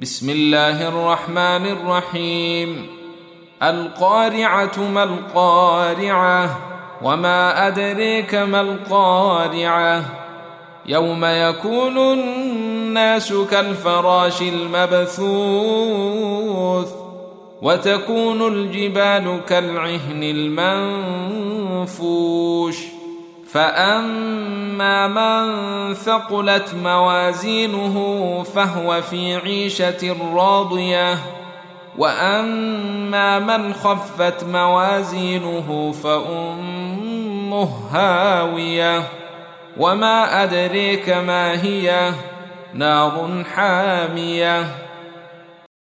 بسم الله الرحمن الرحيم. القارعة ما القارعة وما أدريك ما القارعة يوم يكون الناس كالفراش المبثوث وتكون الجبال كالعهن المنفوش فأما من ثقلت موازينه فهو في عيشة راضية وأما من خفت موازينه فأمه هاوية وما أدريك ما هي نار حامية